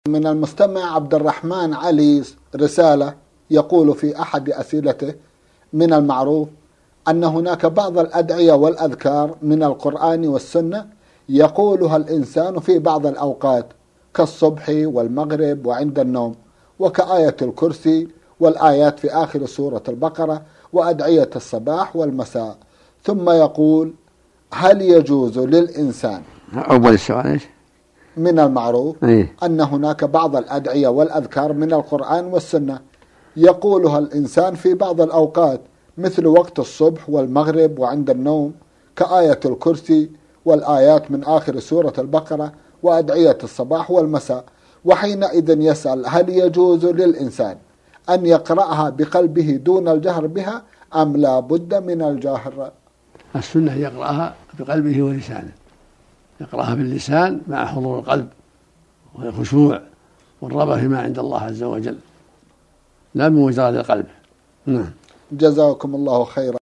من المستمع عبد الرحمن علي رسالة يقول في أحد أسئلته: من المعروف أن هناك بعض الأدعية والأذكار من القرآن والسنة يقولها الإنسان في بعض الأوقات كالصبح والمغرب وعند النوم، وكآية الكرسي والآيات في آخر سورة البقرة وأدعية الصباح والمساء، ثم يقول: هل يجوز للإنسان؟ أول السؤال إيش؟ من المعروف أن هناك بعض الأدعية والأذكار من القرآن والسنة يقولها الإنسان في بعض الأوقات مثل وقت الصبح والمغرب وعند النوم كآية الكرسي والآيات من آخر سورة البقرة وأدعية الصباح والمساء، وحينئذ يسأل: هل يجوز للإنسان أن يقرأها بقلبه دون الجهر بها أم لا بد من الجهر؟ السنة يقرأها بقلبه ولسانه، يقرأها باللسان مع حضور القلب والخشوع والرغبة فيما عند الله عز وجل، لا بمجرد القلب. جزاكم الله خيرا.